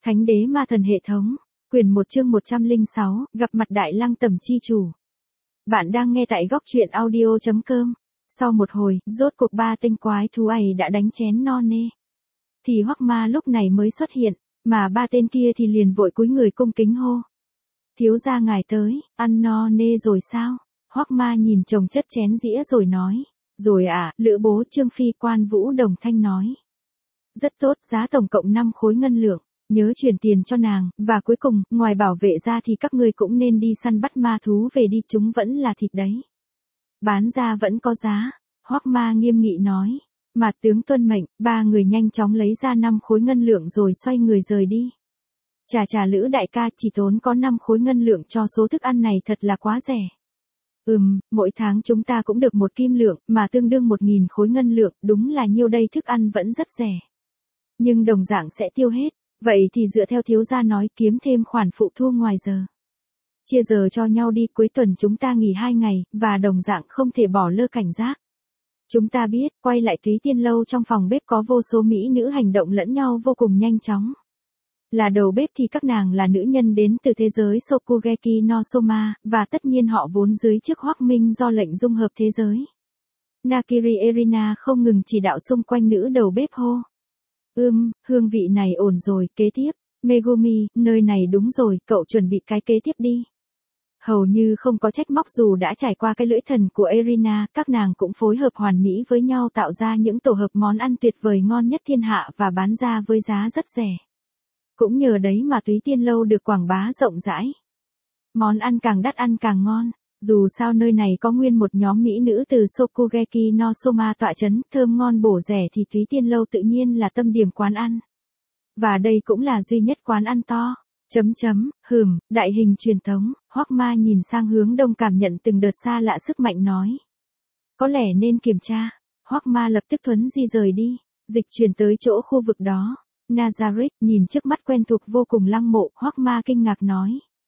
Thánh đế ma thần hệ thống, quyển 1 chương 106, gặp mặt Đại Lăng Tẩm chi chủ. Bạn đang nghe tại góc truyện audio.com. Sau một hồi, rốt cuộc ba tinh quái thú ấy đã đánh chén no nê. Thì Hoắc Ma lúc này mới xuất hiện, mà ba tên kia thì liền vội cúi người cung kính hô. Thiếu gia ngài tới, ăn no nê rồi sao? Hoắc Ma nhìn chồng chất chén dĩa rồi nói. Rồi Lữ bố Trương Phi Quan Vũ đồng thanh nói. Rất tốt, giá tổng cộng 5 khối ngân lượng. Nhớ chuyển tiền cho nàng, và cuối cùng, ngoài bảo vệ ra thì các ngươi cũng nên đi săn bắt ma thú về đi, chúng vẫn là thịt đấy. Bán ra vẫn có giá, Hoắc Ma nghiêm nghị nói. Mà tướng tuân mệnh, ba người nhanh chóng lấy ra 5 khối ngân lượng rồi xoay người rời đi. Chà Lữ đại ca, chỉ tốn có 5 khối ngân lượng cho số thức ăn này thật là quá rẻ. Mỗi tháng chúng ta cũng được 1 kim lượng, mà tương đương 1.000 khối ngân lượng, đúng là nhiêu đây, thức ăn vẫn rất rẻ. Nhưng đồng dạng sẽ tiêu hết. Vậy thì dựa theo thiếu gia nói, kiếm thêm khoản phụ thu ngoài giờ. Chia giờ cho nhau đi, cuối tuần chúng ta nghỉ 2 ngày, và đồng dạng không thể bỏ lơ cảnh giác. Chúng ta biết, quay lại Túy Tiên Lâu trong phòng bếp có vô số mỹ nữ hành động lẫn nhau vô cùng nhanh chóng. Là đầu bếp thì các nàng là nữ nhân đến từ thế giới Shokugeki no Soma, và tất nhiên họ vốn dưới chức Hoắc Minh do lệnh dung hợp thế giới. Nakiri Erina không ngừng chỉ đạo xung quanh nữ đầu bếp hô. Hương vị này ổn rồi, kế tiếp. Megumi, nơi này đúng rồi, cậu chuẩn bị cái kế tiếp đi. Hầu như không có trách móc, dù đã trải qua cái lưỡi thần của Erina, các nàng cũng phối hợp hoàn mỹ với nhau tạo ra những tổ hợp món ăn tuyệt vời ngon nhất thiên hạ và bán ra với giá rất rẻ. Cũng nhờ đấy mà Túy Tiên Lâu được quảng bá rộng rãi. Món ăn càng đắt ăn càng ngon. Dù sao nơi này có nguyên một nhóm mỹ nữ từ Shokugeki no Soma tọa chấn, thơm ngon bổ rẻ thì Túy Tiên Lâu tự nhiên là tâm điểm quán ăn. Và đây cũng là duy nhất quán ăn to. Đại hình truyền thống, Hoắc Ma nhìn sang hướng đông cảm nhận từng đợt xa lạ sức mạnh nói. Có lẽ nên kiểm tra. Hoắc Ma lập tức thuấn di rời đi, dịch chuyển tới chỗ khu vực đó. Nazareth, nhìn trước mắt quen thuộc vô cùng lăng mộ, Hoắc Ma kinh ngạc nói.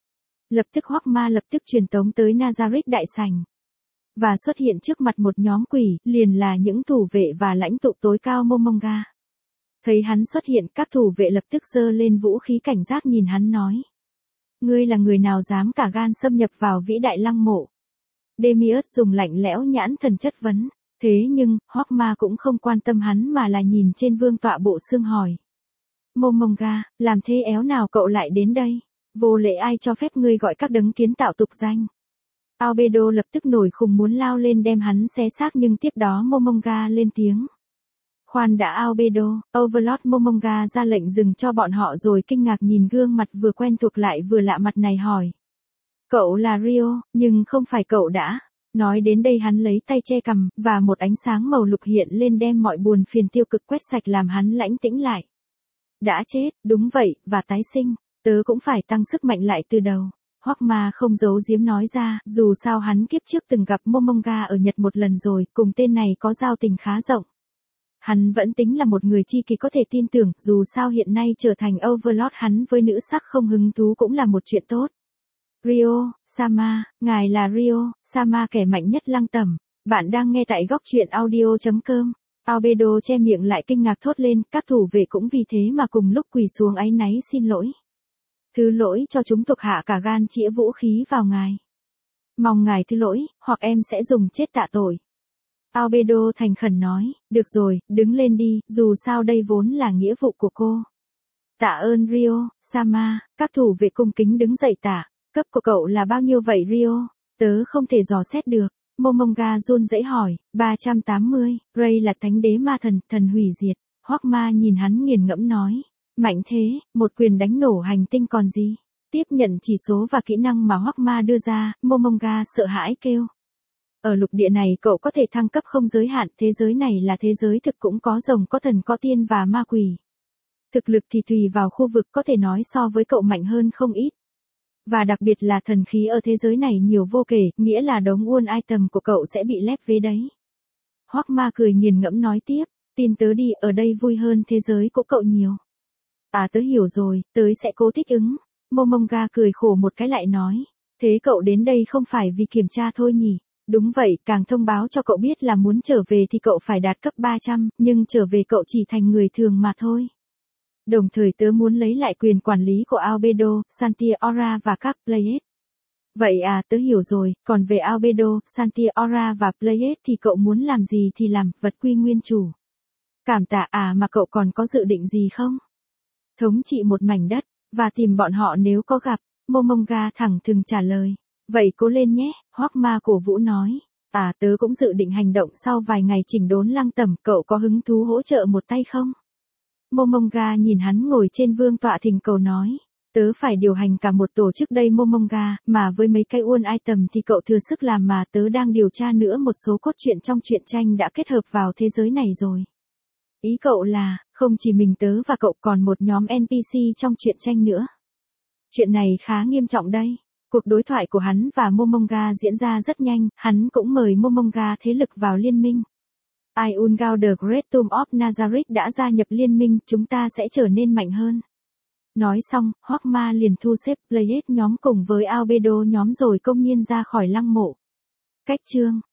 Lập tức Hoắc Ma lập tức truyền tống tới Nazareth đại sảnh. Và xuất hiện trước mặt một nhóm quỷ, liền là những thủ vệ và lãnh tụ tối cao Momonga. Thấy hắn xuất hiện, các thủ vệ lập tức giơ lên vũ khí cảnh giác nhìn hắn nói. Ngươi là người nào dám cả gan xâm nhập vào vĩ đại lăng mộ? Demiurge dùng lạnh lẽo nhãn thần chất vấn. Thế nhưng, Hoắc Ma cũng không quan tâm hắn mà là nhìn trên vương tọa bộ xương hỏi. Momonga, làm thế éo nào cậu lại đến đây? Vô lễ, ai cho phép ngươi gọi các đấng kiến tạo tục danh? Albedo lập tức nổi khùng muốn lao lên đem hắn xé xác, nhưng tiếp đó Momonga lên tiếng. Khoan đã Albedo, Overlord Momonga ra lệnh dừng cho bọn họ rồi kinh ngạc nhìn gương mặt vừa quen thuộc lại vừa lạ mặt này hỏi. Cậu là Rio, nhưng không phải cậu đã. Nói đến đây hắn lấy tay che cằm, và một ánh sáng màu lục hiện lên đem mọi buồn phiền tiêu cực quét sạch làm hắn lãnh tĩnh lại. Đã chết, đúng vậy, và tái sinh. Tớ cũng phải tăng sức mạnh lại từ đầu. Hoắc Ma không giấu giếm nói ra, dù sao hắn kiếp trước từng gặp Momonga ở Nhật một lần rồi, cùng tên này có giao tình khá rộng. Hắn vẫn tính là một người chi kỷ có thể tin tưởng, dù sao hiện nay trở thành Overlord, hắn với nữ sắc không hứng thú cũng là một chuyện tốt. Rio, Sama, ngài là Rio, Sama kẻ mạnh nhất Lăng Tẩm. Bạn đang nghe tại góc truyện audio.com. Albedo che miệng lại kinh ngạc thốt lên, các thủ vệ cũng vì thế mà cùng lúc quỳ xuống áy náy xin lỗi. Thứ lỗi cho chúng thuộc hạ cả gan chĩa vũ khí vào ngài. Mong ngài thứ lỗi, hoặc em sẽ dùng chết tạ tội. Albedo thành khẩn nói, được rồi, đứng lên đi, dù sao đây vốn là nghĩa vụ của cô. Tạ ơn Rio, Sama, các thủ vệ cung kính đứng dậy tạ. Cấp của cậu là bao nhiêu vậy Rio? Tớ không thể dò xét được. Momonga run rẩy hỏi. 380, Ray là thánh đế ma thần, thần hủy diệt. Hoắc Ma nhìn hắn nghiền ngẫm nói. Mạnh thế, một quyền đánh nổ hành tinh còn gì? Tiếp nhận chỉ số và kỹ năng mà Hoắc Ma đưa ra, Momonga sợ hãi kêu. Ở lục địa này cậu có thể thăng cấp không giới hạn, thế giới này là thế giới thực, cũng có rồng có thần có tiên và ma quỷ. Thực lực thì tùy vào khu vực, có thể nói so với cậu mạnh hơn không ít. Và đặc biệt là thần khí ở thế giới này nhiều vô kể, nghĩa là đống uôn item của cậu sẽ bị lép vế đấy. Hoắc Ma cười nghiền ngẫm nói tiếp, tin tớ đi, ở đây vui hơn thế giới của cậu nhiều. Tớ hiểu rồi, tớ sẽ cố thích ứng. Momonga cười khổ một cái lại nói, thế cậu đến đây không phải vì kiểm tra thôi nhỉ? Đúng vậy, càng thông báo cho cậu biết là muốn trở về thì cậu phải đạt cấp 300, nhưng trở về cậu chỉ thành người thường mà thôi. Đồng thời tớ muốn lấy lại quyền quản lý của Albedo, Santiaora và các Pleiades. Vậy à, tớ hiểu rồi, còn về Albedo, Santiaora và Pleiades thì cậu muốn làm gì thì làm, vật quy nguyên chủ. Cảm tạ à, mà cậu còn có dự định gì không? Thống trị một mảnh đất, và tìm bọn họ nếu có gặp, Momonga thẳng thừng trả lời. Vậy cố lên nhé, Hoắc Ma cổ vũ nói. À, tớ cũng dự định hành động sau vài ngày chỉnh đốn Lăng Tẩm, cậu có hứng thú hỗ trợ một tay không? Momonga nhìn hắn ngồi trên vương tọa thỉnh cầu nói. Tớ phải điều hành cả một tổ chức đây Momonga, mà với mấy cái uôn item thì cậu thừa sức làm mà tớ đang điều tra nữa một số cốt truyện trong truyện tranh đã kết hợp vào thế giới này rồi. Ý cậu là, không chỉ mình tớ và cậu còn một nhóm NPC trong truyện tranh nữa. Chuyện này khá nghiêm trọng đây. Cuộc đối thoại của hắn và Momonga diễn ra rất nhanh, hắn cũng mời Momonga thế lực vào liên minh. Iungal the Great Tomb of Nazareth đã gia nhập liên minh, chúng ta sẽ trở nên mạnh hơn. Nói xong, Hoắc Ma liền thu xếp Pleiades nhóm cùng với Albedo nhóm rồi công nhiên ra khỏi lăng mộ. Cách chương